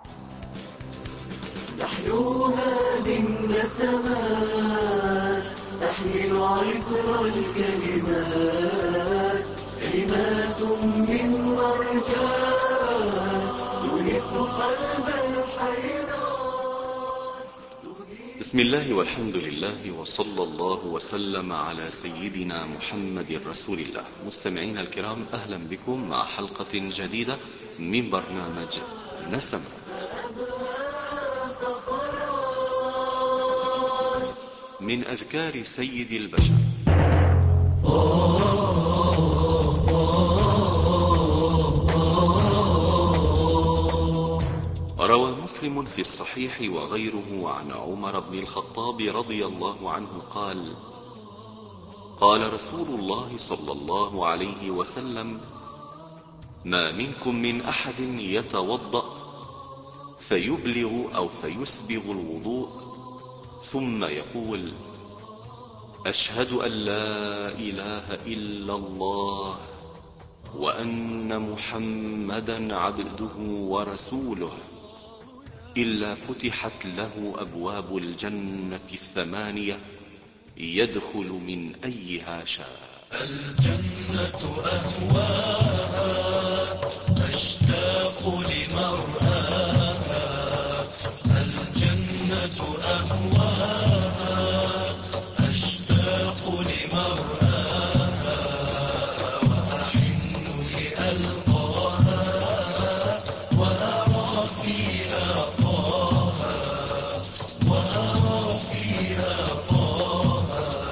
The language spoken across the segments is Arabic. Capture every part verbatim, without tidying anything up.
نحن هذه النسمات تحمل عطر الكلمات، كلمات من مرجان تونس قلب الحيران. بسم الله والحمد لله وصلى الله وسلم على سيدنا محمد رسول الله. مستمعين الكرام، أهلا بكم مع حلقة جديدة من برنامج نسمات من أذكار سيد البشر. روى مسلم في الصحيح وغيره عن عمر بن الخطاب رضي الله عنه قال: قال رسول الله صلى الله عليه وسلم: ما منكم من أحد يتوضأ فيبلغ أو فيسبغ الوضوء ثم يقول: أشهد أن لا إله إلا الله وأن محمدا عبده ورسوله، إلا فتحت له أبواب الجنة الثمانية يدخل من أيها شاء. الجنة أهواها أشتاق لمرآها، الجنة أهواها أشتاق لمرآها، وأحن لألقاها وأرى فيها طه، وأرى فيها طه.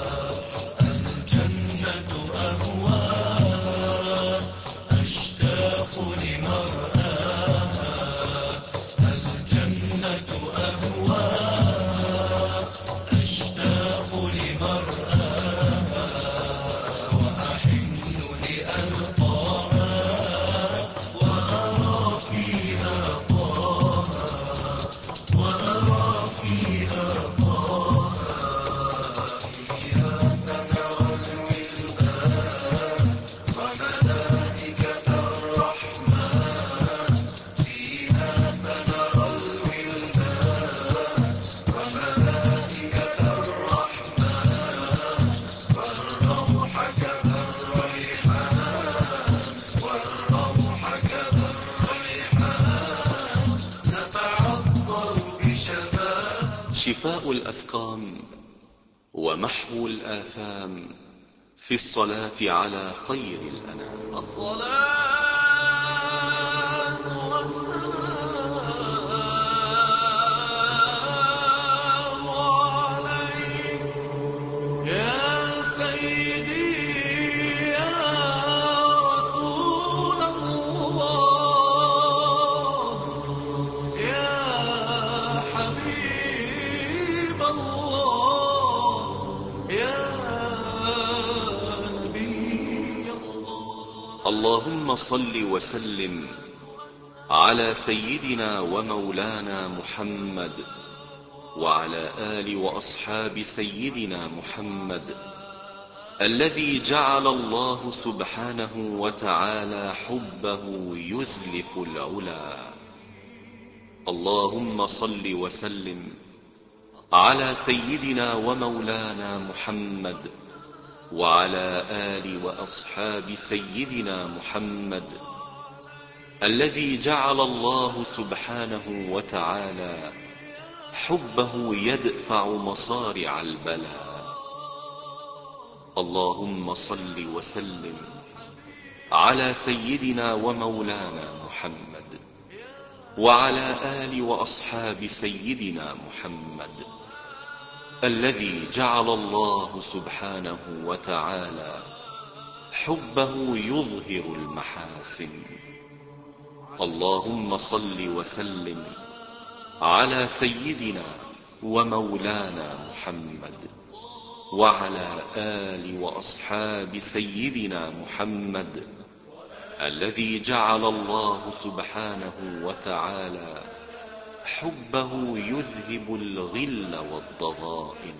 الجنة أهواها أشتاق لمرآها، الجنة أهواها أشتاق لمرآها، وأحن لألقاها وأرى فيها طه، وأرى فيها طه. فيها سنرى الولدان وملائكة الرحمن، فيها سنرى الولدان وملائكة الرحمن، والروح كذا الريحان، والروح كذا الريحان، نتعطر بشفاء شفاء الأسقام ومحو الآثام في الصلاة على خير الأنام. الصلاة والسلام عليك يا سيدي يا رسول الله، يا حبيب الله، يا نبي الله. اللهم صل وسلم على سيدنا ومولانا محمد وعلى آل وأصحاب سيدنا محمد، الذي جعل الله سبحانه وتعالى حبه يزلف العلا. اللهم صل وسلم على سيدنا ومولانا محمد وعلى آل وأصحاب سيدنا محمد، الذي جعل الله سبحانه وتعالى حبه يدفع مصارع البلاء. اللهم صل وسلم على سيدنا ومولانا محمد وعلى آل وأصحاب سيدنا محمد، الذي جعل الله سبحانه وتعالى حبه يظهر المحاسن. اللهم صل وسلم على سيدنا ومولانا محمد وعلى آل وأصحاب سيدنا محمد، الذي جعل الله سبحانه وتعالى حبه يذهب الغل والضغائن.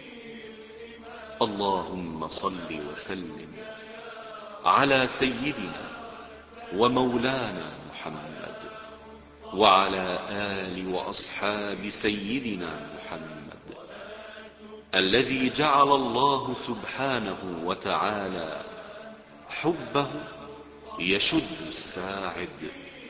اللهم صل وسلم على سيدنا ومولانا محمد وعلى آل وأصحاب سيدنا محمد الذي جعل الله سبحانه وتعالى حبه يشد الساعد.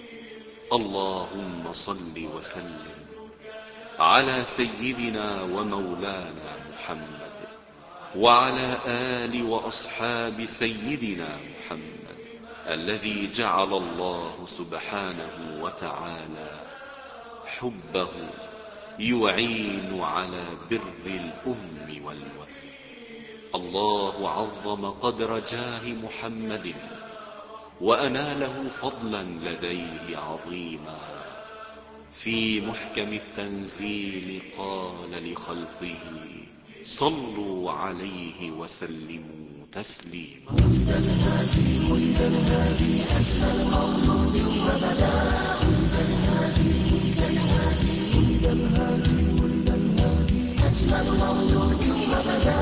اللهم صل وسلم على سيدنا ومولانا محمد وعلى آل وأصحاب سيدنا محمد الذي جعل الله سبحانه وتعالى حبه يعين على بر الأم والولد. الله عظم قدر جاه محمد وأناله فضلا لديه عظيما. في محكم التنزيل قال لخلقه صلوا عليه وسلموا تسليما. ولد الهادي ولد الهادي أجمل مولود وبدا. ولد الهادي ولد الهادي ولد الهادي ولد الهادي أجمل مولود وبدا.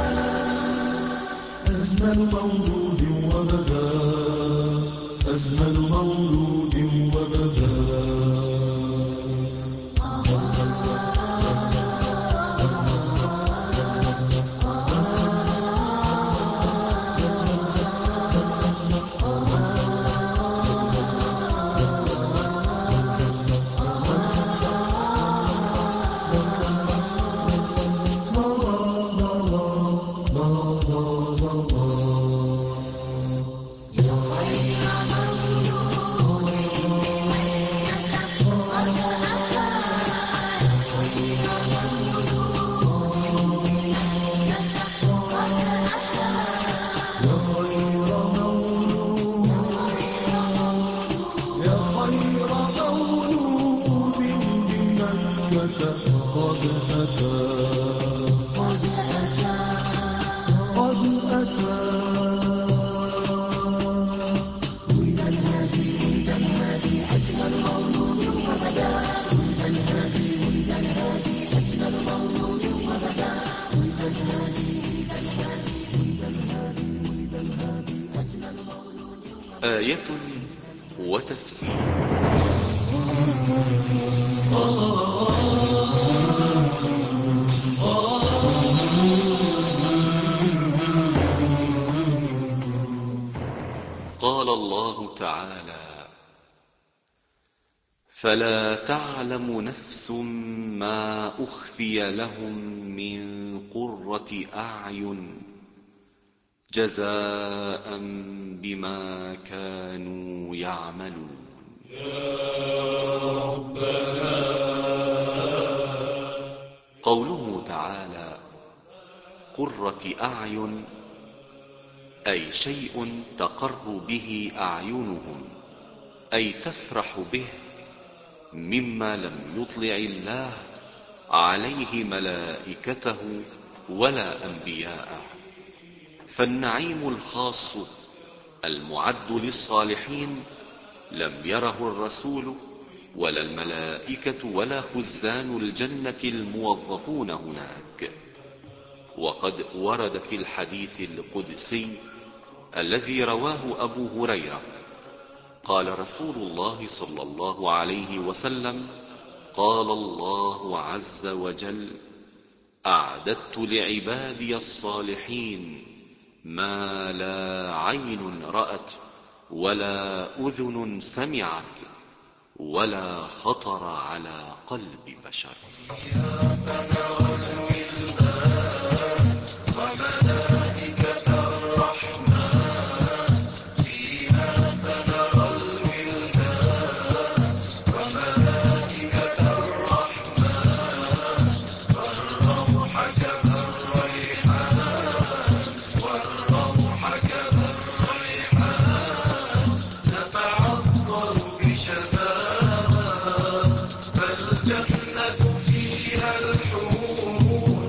أجمل مولود وبدا. أجمل مولود وبدا. آية وتفسير. قال الله تعالى: فلا تعلم نفس ما أخفي لهم من قرة أعين جزاء بما كانوا يعملون. يا ربنا. قوله تعالى قرة أعين أي شيء تقر به أعينهم، أي تفرح به، مما لم يطلع الله عليه ملائكته ولا أنبياءه. فالنعيم الخاص المعد للصالحين لم يره الرسول ولا الملائكة ولا خزان الجنة الموظفون هناك. وقد ورد في الحديث القدسي الذي رواه أبو هريرة قال رسول الله صلى الله عليه وسلم: قال الله عز وجل: أعددت لعبادي الصالحين ما لا عين رأت ولا أذن سمعت ولا خطر على قلب بشر. فيها سنرى الولدان وملائكة الرحمن. فيها سنرى الولدان وملائكة الرحمن. والروح كذا الريحان. والروح كذا الريحان. نتعطر بشذاها. فالجنة فيها الحور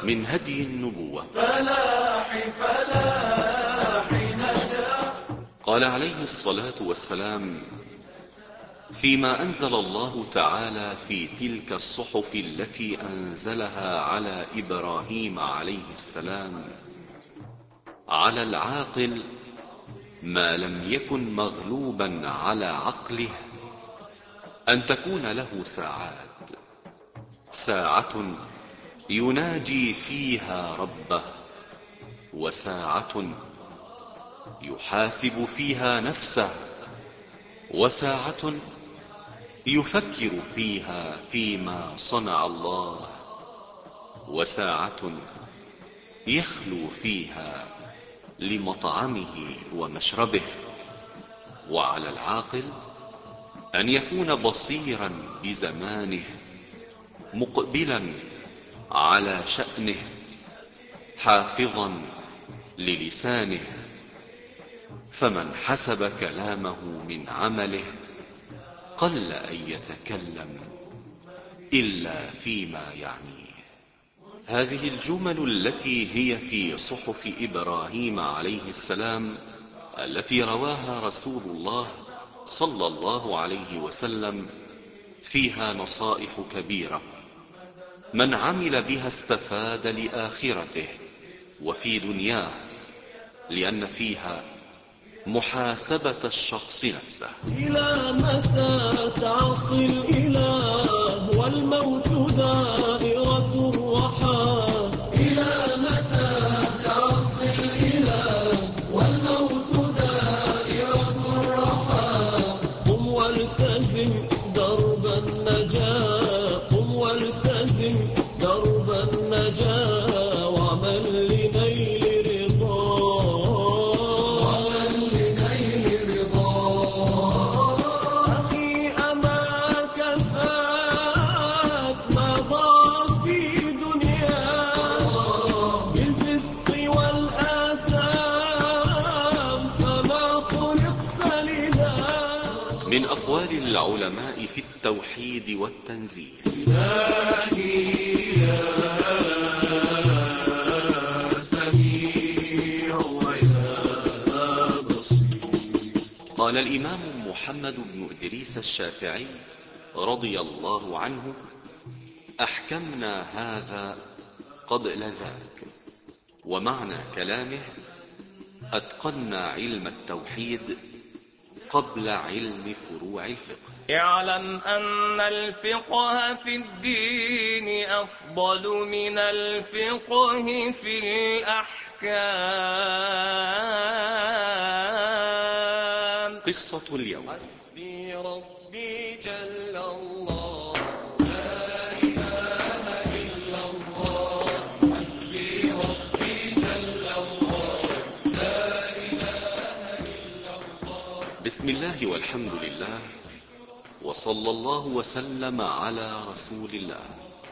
من هدي النبوة. فلاح فلاح نجاح. قال عليه الصلاة والسلام فيما أنزل الله تعالى في تلك الصحف التي أنزلها على إبراهيم عليه السلام: على العاقل ما لم يكن مغلوبا على عقله أن تكون له ساعات، ساعة يناجي فيها ربه، وساعة يحاسب فيها نفسه، وساعة يفكر فيها فيما صنع الله، وساعة يخلو فيها لمطعمه ومشربه. وعلى العاقل أن يكون بصيرا بزمانه، مقبلا على شأنه، حافظا للسانه، فمن حسب كلامه من عمله قل أن يتكلم إلا فيما يعنيه. هذه الجمل التي هي في صحف إبراهيم عليه السلام التي رواها رسول الله صلى الله عليه وسلم فيها نصائح كبيرة، من عمل بها استفاد لآخرته وفي دنياه، لأن فيها محاسبة الشخص نفسه. إلى متى تعصي الإله والموت دائرة الرحى؟ إلى متى تعصي الإله والموت دائرة الرحى؟ قم والتزم درب النجاة، قم والتزم درب النجاة، واعمل لنيل من أقوال العلماء في التوحيد والتنزيه: إلهي يا سميع ويا بصير. قال الإمام محمد بن إدريس الشافعي رضي الله عنه: أحكمنا هذا قبل ذاك. ومعنى كلامه: أتقنا علم التوحيد قبل علم فروع الفقه. اعلم أن الفقه في الدين أفضل من الفقه في الأحكام. قصة اليوم: حسبي ربي جل الله، لا إله إلا الله. حسبي ربي جل الله، لا إله إلا الله. بسم الله والحمد لله، وصلى الله وسلم على رسول الله.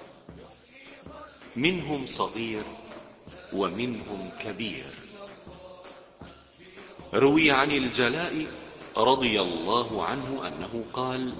منهم صغير ومنهم كبير. روي عن الجلاء رضي الله عنه أنه قال: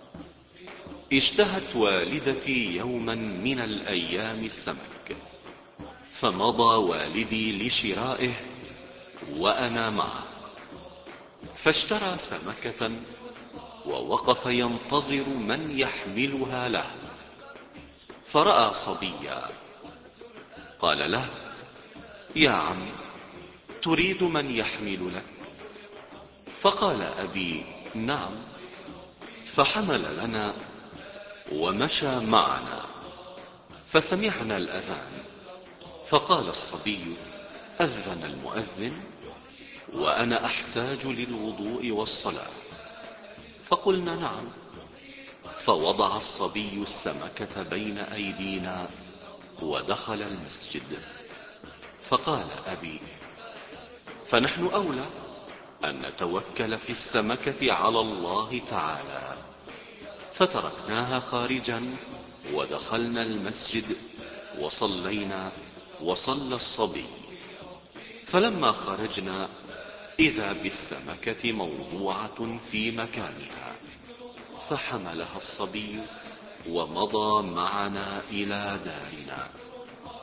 اشتهت والدتي يوما من الأيام السمك، فمضى والدي لشرائه وأنا معه، فاشترى سمكة ووقف ينتظر من يحملها له، فرأى صبيا، قال له: يا عم، تريد من يحمل لك؟ فقال أبي: نعم. فحمل لنا ومشى معنا، فسمعنا الأذان، فقال الصبي: أذن المؤذن وأنا أحتاج للوضوء والصلاة. فقلنا: نعم. فوضع الصبي السمكة بين أيدينا ودخل المسجد. فقال أبي: فنحن أولى أن نتوكل في السمكة على الله تعالى. فتركناها خارجا ودخلنا المسجد وصلينا وصلى الصبي. فلما خرجنا إذا بالسمكة موضوعة في مكانها، فحملها الصبي ومضى معنا إلى دارنا.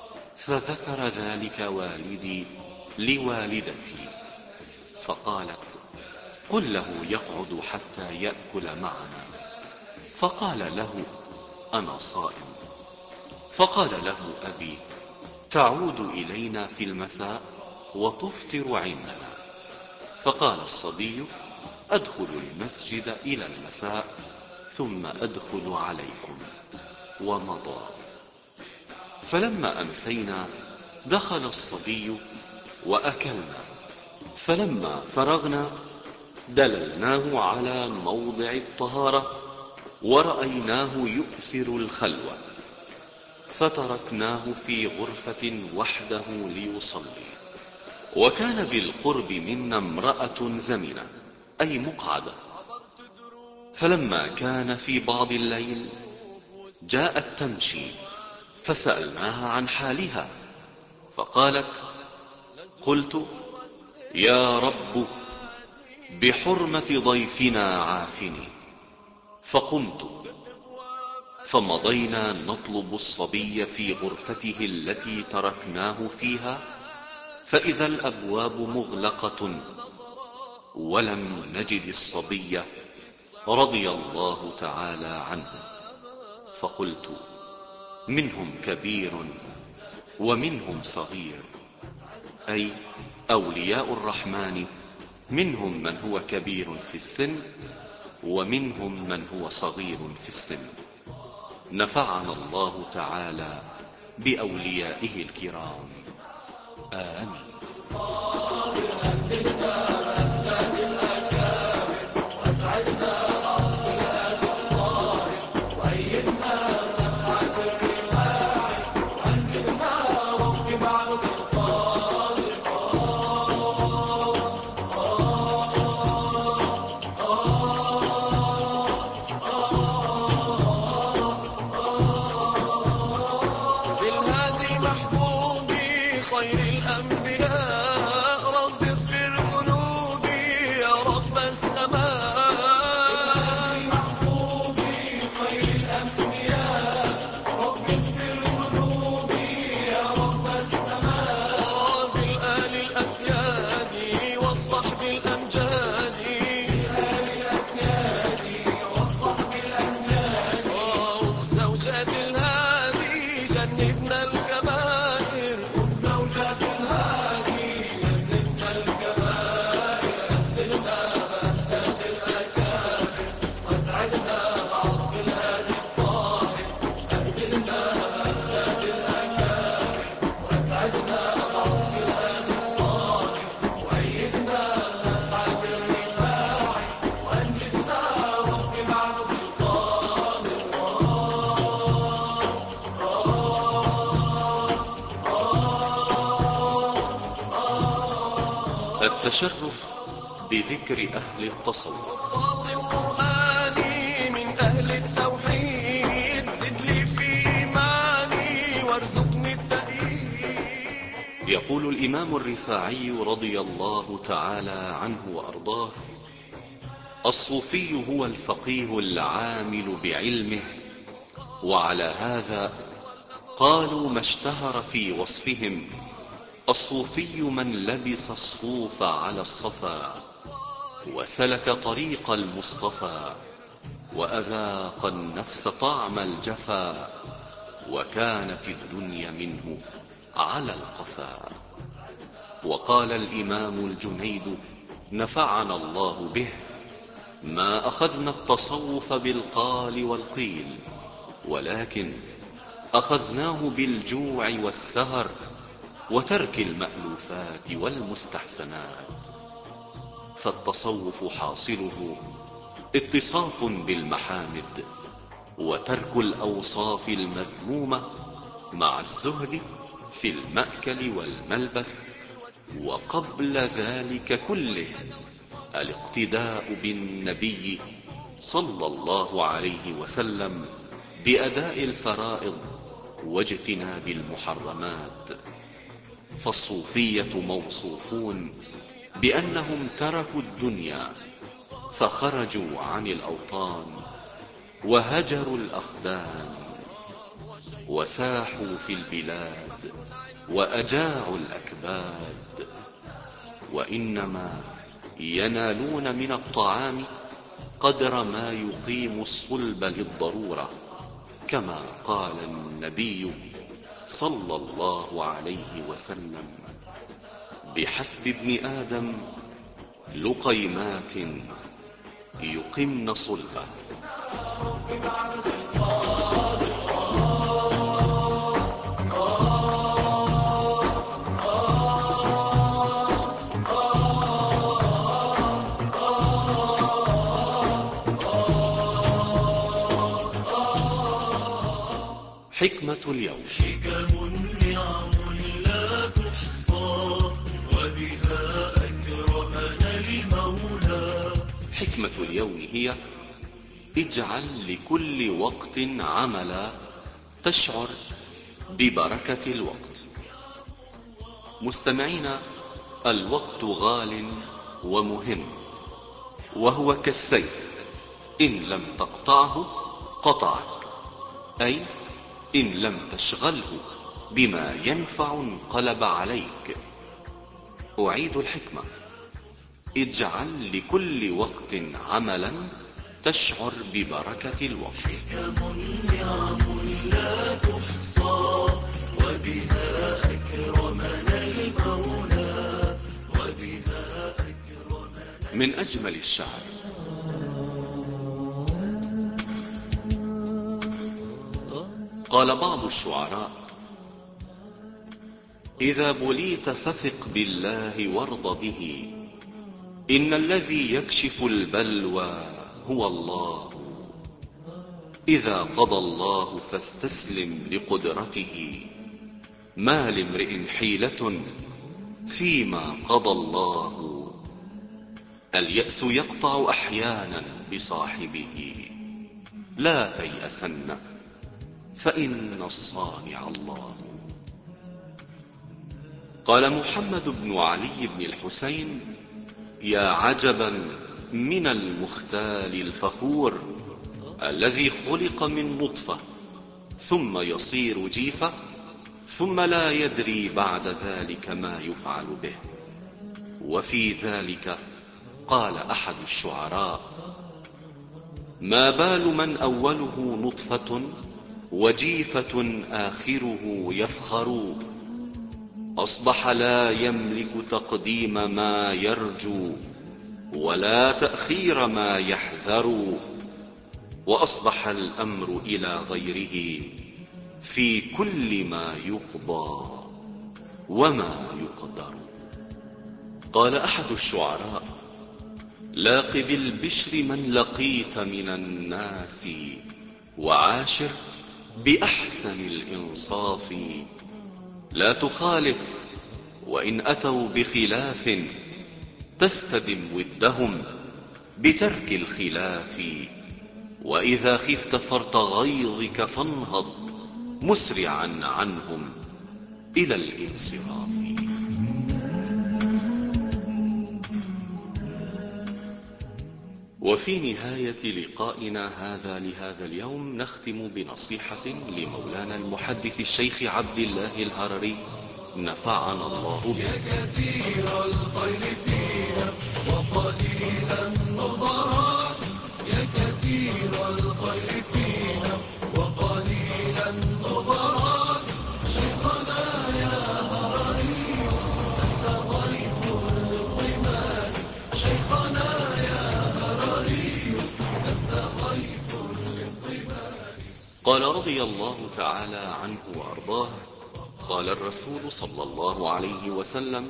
فذكر ذلك والدي لوالدتي فقالت: قل له يقعد حتى يأكل معنا. فقال له: أنا صائم. فقال له أبي: تعود إلينا في المساء وتفطر عندنا. فقال الصبي: أدخل المسجد إلى المساء ثم أدخل عليكم. ومضى. فلما أمسينا دخل الصبي وأكلنا، فلما فرغنا دللناه على موضع الطهارة ورأيناه يؤثر الخلوة، فتركناه في غرفة وحده ليصلي. وكان بالقرب منا امرأة زمنة، أي مقعدة. فلما كان في بعض الليل جاءت تمشي، فسألناها عن حالها، فقالت: قلت: يا رب بحرمة ضيفنا عافني. فقمت فمضينا نطلب الصبي في غرفته التي تركناه فيها، فإذا الأبواب مغلقة ولم نجد الصبي رضي الله تعالى عنه. فقلت: منهم كبير ومنهم صغير، أي أولياء الرحمن منهم من هو كبير في السن ومنهم من هو صغير في السن. نفعنا الله تعالى بأوليائه الكرام، آمين. بالهادي محبوبي خير الأنبياء، رب اغفر ذنوبي يا رب السماء. بالهادي محبوبي خير الأنبياء، رب اغفر ذنوبي يا رب السماء. بالآل الأسياد والصحب الأمجاد، بالآل الأسياد والصحب الأمجاد. وزوجات الهادي جنبنا الكبائر، زوجات الهادي جنبنا الكبائر. أبدلنا بأهداف الأكابر واسعدنا بعطف الهادي الطاهر. أبدلنا بأهداف الأكابر واسعدنا بعطف الهادي الطاهر. وأيدنا بنفعة الرفاع وأنجدنا رب معبد القاهر. التشرف بذكر أهل التصوف. القرآن من أهل التوحيد، زد لي في إيماني وارزقني التأييد. يقول الإمام الرفاعي رضي الله تعالى عنه وأرضاه: الصوفي هو الفقيه العامل بعلمه. وعلى هذا قالوا ما اشتهر في وصفهم: الصوفي من لبس الصوف على الصفا وسلك طريق المصطفى، وأذاق النفس طعم الجفا، وكانت الدنيا منه على القفا. وقال الإمام الجنيد نفعنا الله به: ما أخذنا التصوف بالقال والقيل، ولكن أخذناه بالجوع والسهر وترك المألوفات والمستحسنات. فالتصوف حاصله اتصاف بالمحامد وترك الأوصاف المذمومة، مع الزهد في المأكل والملبس. وقبل ذلك كله الاقتداء بالنبي صلى الله عليه وسلم بأداء الفرائض واجتناب المحرمات. فالصوفية موصوفون بأنهم تركوا الدنيا فخرجوا عن الأوطان وهجروا الأخدان. وساحوا في البلاد وأجاعوا الأكباد، وإنما ينالون من الطعام قدر ما يقيم الصلب للضرورة، كما قال النبي صلى الله عليه وسلم: بحسب ابن آدم لقيمات يقمن صلبه. حكمة اليوم. حكم نعم لا تحصى، وبها أكرمنا المولى. حكمة اليوم هي: اجعل لكل وقت عملا تشعر ببركة الوقت. مستمعين، الوقت غال ومهم، وهو كالسيف، إن لم تقطعه قطعك، أي إن لم تشغله بما ينفع انقلب عليك. أعيد الحكمة: اجعل لكل وقت عملا تشعر ببركة الوقت. حكم نعم لا تحصى، وبها أكرمنا المولى، وبها أكرمنا. من أجمل الشعر: قال بعض الشعراء: إذا بليت فثق بالله وارض به، إن الذي يكشف البلوى هو الله. إذا قضى الله فاستسلم لقدرته، ما لامرئ حيلة فيما قضى الله. اليأس يقطع أحيانا بصاحبه، لا تيأسن فإن الصانع الله. قال محمد بن علي بن الحسين: يا عجبا من المختال الفخور، الذي خلق من نطفة ثم يصير جيفة، ثم لا يدري بعد ذلك ما يفعل به. وفي ذلك قال أحد الشعراء: ما بال من أوله نطفة وجيفة آخره يفخر، أصبح لا يملك تقديم ما يرجو ولا تأخير ما يحذر، وأصبح الأمر إلى غيره في كل ما يقضى وما يقدر. قال أحد الشعراء: لاق بالبشر من لقيت من الناس، وعاشر بأحسن الإنصاف. لا تخالف، وإن أتوا بخلاف تستدم ودهم بترك الخلاف. وإذا خفت فرط غيظك فانهض مسرعا عنهم إلى الانصراف. وفي نهاية لقائنا هذا لهذا اليوم نختم بنصيحة لمولانا المحدث الشيخ عبد الله الهرري، نفعنا الله به. يا كثير الخير فينا وقليل النظرات، يا كثير الخير فينا وقليل النظرات. شيخنا يا هرري أنت ضيف القمال، شيخنا يا هرري أنت ضيف للقمال. قال رضي الله تعالى عنه وأرضاه: قال الرسول صلى الله عليه وسلم: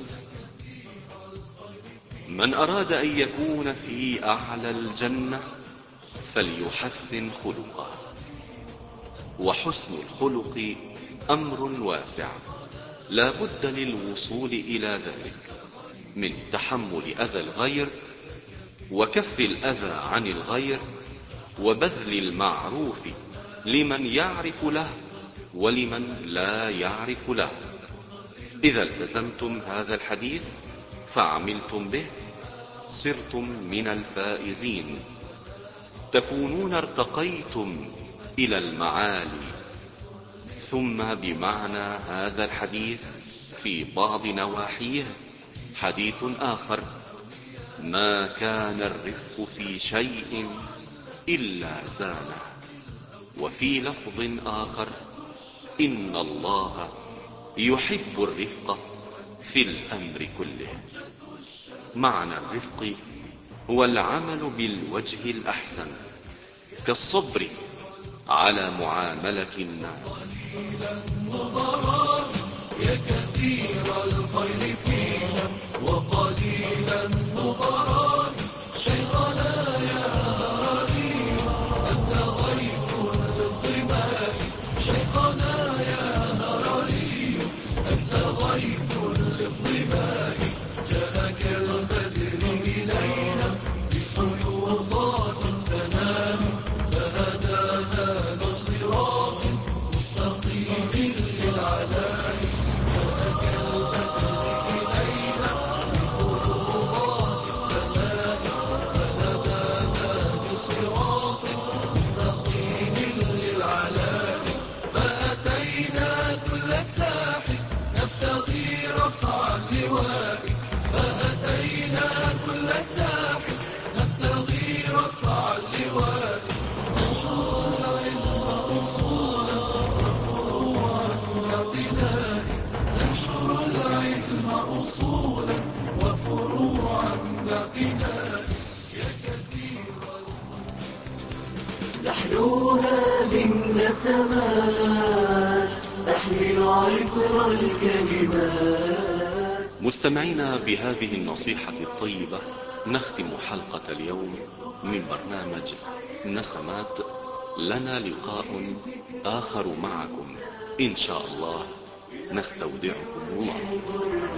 من أراد أن يكون في أعلى الجنة فليحسن خلقه. وحسن الخلق أمر واسع، لا بد للوصول إلى ذلك من تحمل أذى الغير، وكف الأذى عن الغير، وبذل المعروف لمن يعرف له ولمن لا يعرف له. إذا التزمتم هذا الحديث فعملتم به صرتم من الفائزين، تكونون ارتقيتم إلى المعالي، ثم بمعنى هذا الحديث في بعض نواحيه حديث آخر: ما كان الرفق في شيء إلا زانه. وفي لفظ آخر: إن الله يحب الرفق في الأمر كله. معنى الرفق هو العمل بالوجه الأحسن، كالصبر على معاملة الناس. يا كثير الخير فينا وقليل النظراء، شيخنا يا هادي أنت غيث للظماء، شيخنا يا هادي أنت غيث للظماء، جاءك البدر إلينا بفيوضات السماء، فهدانا لصراط مستقيم للعلاء، جاءك البدر إلينا بفيوضات السماء، فهدانا لصراط مستقيم للعلاء، فأتينا كل ساحل نبتغي رفع اللواء، فأتينا كل ساحل نبتغي رفع اللواء، ننشر العلم أصولا وفروعا باعتناء، ننشر العلم أصولا وفروعا باعتناء، يا كثير نحن هذه النسمات نحمل عطر الكلمات. مستمعينا، بهذه النصيحة الطيبة نختم حلقة اليوم من برنامج نسمات. لنا لقاء آخر معكم إن شاء الله، نستودعكم الله.